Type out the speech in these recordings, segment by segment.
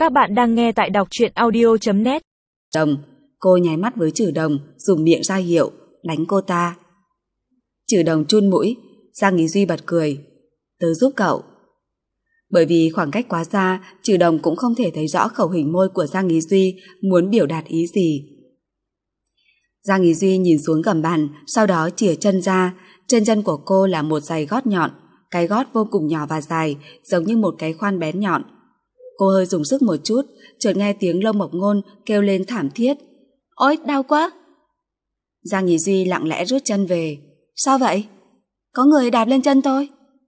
Các bạn đang nghe tại đọc truyện audio.net. Đồng, cô nháy mắt với Trừ Đồng, dùng miệng ra hiệu, đánh cô ta. Trừ Đồng chun mũi, Giang Ý Duy bật cười. Tớ giúp cậu. Bởi vì khoảng cách quá xa, Trừ Đồng cũng không thể thấy rõ khẩu hình môi của Giang Ý Duy muốn biểu đạt ý gì. Giang Ý Duy nhìn xuống gầm bàn, sau đó chìa chân ra. Trên chân của cô là một giày gót nhọn, cái gót vô cùng nhỏ và dài, giống như một cái khoan bén nhọn. Cô hơi dùng sức một chút, chợt nghe tiếng Lâm Mộc Ngôn kêu lên thảm thiết. Ôi, đau quá! Giang Ý Duy lặng lẽ rút chân về. Sao vậy? Có người đạp lên chân tôi.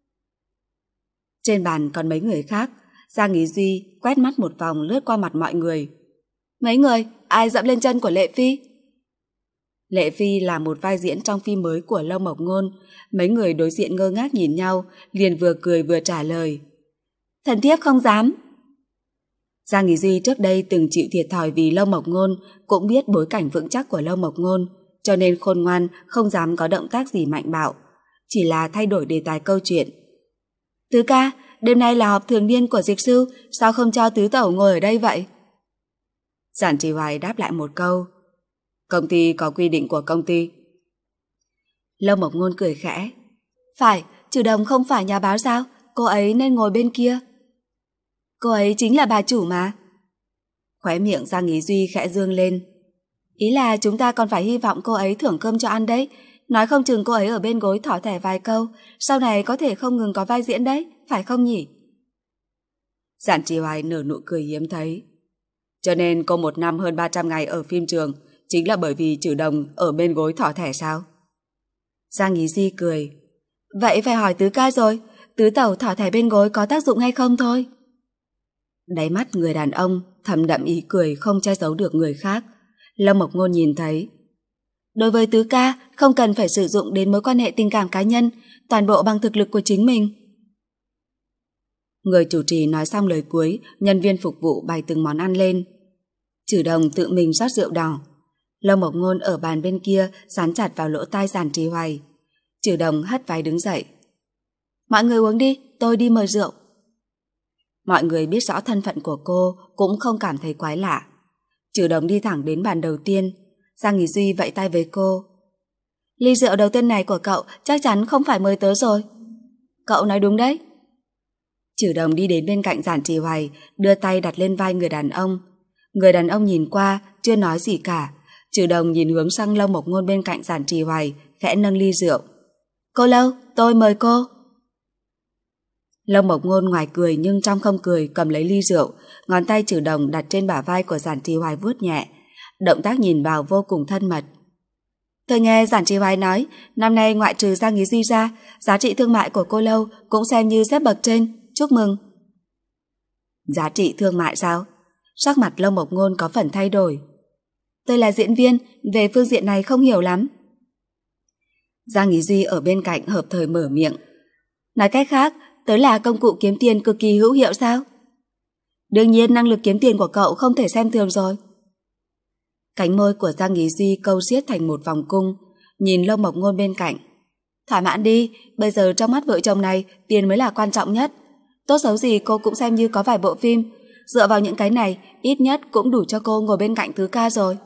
Trên bàn còn mấy người khác. Giang Ý Duy quét mắt một vòng lướt qua mặt mọi người. Mấy người, ai dẫm lên chân của Lệ Phi? Lệ Phi là một vai diễn trong phim mới của Lâm Mộc Ngôn. Mấy người đối diện ngơ ngác nhìn nhau, liền vừa cười vừa trả lời. Thần thiếp không dám. Giang Ý Duy trước đây từng chịu thiệt thòi vì Lâm Mộc Ngôn, cũng biết bối cảnh vững chắc của Lâm Mộc Ngôn, cho nên khôn ngoan không dám có động tác gì mạnh bạo, chỉ là thay đổi đề tài câu chuyện. Tứ ca, đêm nay là họp thường niên của Dịch Sư, sao không cho tứ tẩu ngồi ở đây vậy? Giản Trì Hoài đáp lại một câu. Công ty có quy định của công ty. Lâm Mộc Ngôn cười khẽ. Phải, Trừ Đồng không phải nhà báo sao? Cô ấy nên ngồi bên kia. Cô ấy chính là bà chủ mà. Khóe miệng Giang Ý Duy khẽ dương lên. Ý là chúng ta còn phải hy vọng cô ấy thưởng cơm cho ăn đấy. Nói không chừng cô ấy ở bên gối thỏ thẻ vài câu, sau này có thể không ngừng có vai diễn đấy, phải không nhỉ? Giản Trì Hoài nở nụ cười hiếm thấy. Cho nên cô một năm hơn 300 ngày ở phim trường chính là bởi vì Trừ Đồng ở bên gối thỏ thẻ sao? Giang Ý Duy cười. Vậy phải hỏi tứ ca rồi, tứ tẩu thỏ thẻ bên gối có tác dụng hay không thôi? Đáy mắt người đàn ông thầm đậm ý cười không che giấu được người khác. Lâm Mộc Ngôn nhìn thấy. Đối với tứ ca, không cần phải sử dụng đến mối quan hệ tình cảm cá nhân, toàn bộ bằng thực lực của chính mình. Người chủ trì nói xong lời cuối, nhân viên phục vụ bày từng món ăn lên. Trừ Đồng tự mình rót rượu đỏ. Lâm Mộc Ngôn ở bàn bên kia dán chặt vào lỗ tai Giản Trì Hoài. Trừ Đồng hất váy đứng dậy. Mọi người uống đi, tôi đi mời rượu. Mọi người biết rõ thân phận của cô cũng không cảm thấy quái lạ. Trừ Đồng đi thẳng đến bàn đầu tiên. Giang Ý Duy vẫy tay với cô. Ly rượu đầu tiên này của cậu chắc chắn không phải mời tớ rồi. Cậu nói đúng đấy. Trừ Đồng đi đến bên cạnh Giản Trì Hoài, đưa tay đặt lên vai người đàn ông. Người đàn ông nhìn qua, chưa nói gì cả. Trừ Đồng nhìn hướng sang Lâm Mộc Ngôn bên cạnh Giản Trì Hoài, khẽ nâng ly rượu. Cô Lâu, tôi mời cô. Lâm Mộc Ngôn ngoài cười nhưng trong không cười cầm lấy ly rượu, ngón tay Trừ Đồng đặt trên bả vai của Giản Trì Hoài vuốt nhẹ. Động tác nhìn vào vô cùng thân mật. Tôi nghe Giản Trì Hoài nói, năm nay ngoại trừ Giang Ý Duy ra, giá trị thương mại của cô Lâu cũng xem như xếp bậc trên, chúc mừng. Giá trị thương mại sao? Sắc mặt Lâm Mộc Ngôn có phần thay đổi. Tôi là diễn viên, về phương diện này không hiểu lắm. Giang Ý Duy ở bên cạnh hợp thời mở miệng. Nói cách khác, tớ là công cụ kiếm tiền cực kỳ hữu hiệu sao? Đương nhiên năng lực kiếm tiền của cậu không thể xem thường rồi. Cánh môi của Giang Ý Duy câu xiết thành một vòng cung, nhìn Lâm Mộc Ngôn bên cạnh. Thỏa mãn đi, bây giờ trong mắt vợ chồng này, tiền mới là quan trọng nhất. Tốt xấu gì cô cũng xem như có vài bộ phim, dựa vào những cái này, ít nhất cũng đủ cho cô ngồi bên cạnh tứ ca rồi.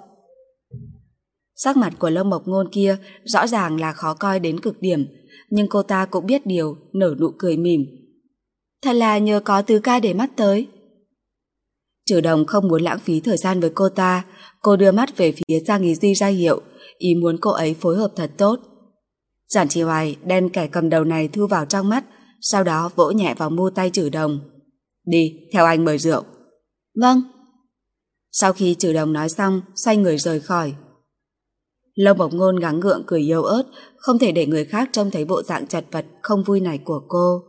Sắc mặt của Lâm Mộc Ngôn kia rõ ràng là khó coi đến cực điểm, nhưng cô ta cũng biết điều, nở nụ cười mỉm. Thật là nhờ có tứ ca để mắt tới. Trừ Đồng không muốn lãng phí thời gian với cô ta, cô đưa mắt về phía Giang Ý Duy ra hiệu, ý muốn cô ấy phối hợp thật tốt. Giản Trì Hoài đem kẻ cầm đầu này thu vào trong mắt, sau đó vỗ nhẹ vào mu tay Trừ Đồng. Đi, theo anh mời rượu. Vâng. Sau khi Trừ Đồng nói xong, xoay người rời khỏi. Lâm Mộc Ngôn gắng gượng cười yếu ớt, không thể để người khác trông thấy bộ dạng chật vật không vui này của cô.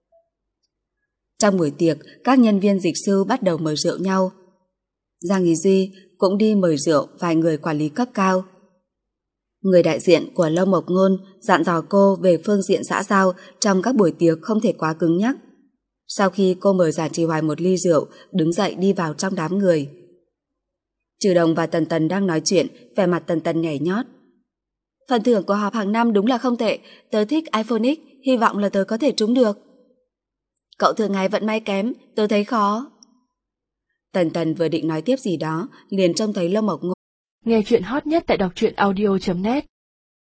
Trong buổi tiệc, các nhân viên Dịch Sư bắt đầu mời rượu nhau. Giang Ý Duy cũng đi mời rượu vài người quản lý cấp cao. Người đại diện của Lâm Mộc Ngôn dặn dò cô về phương diện xã giao trong các buổi tiệc không thể quá cứng nhắc. Sau khi cô mời Giản Trì Hoài một ly rượu, đứng dậy đi vào trong đám người. Trừ Đồng và Tần Tần đang nói chuyện, vẻ mặt Tần Tần nhảy nhót. Phần thưởng của họp hàng năm đúng là không tệ, tớ thích iPhone X, hy vọng là tớ có thể trúng được. Cậu thường ngày vận may kém, tớ thấy khó. Tần Tần vừa định nói tiếp gì đó, liền trông thấy Lâm Mộc Ngôn. Nghe chuyện hot nhất tại đọc truyện audio.net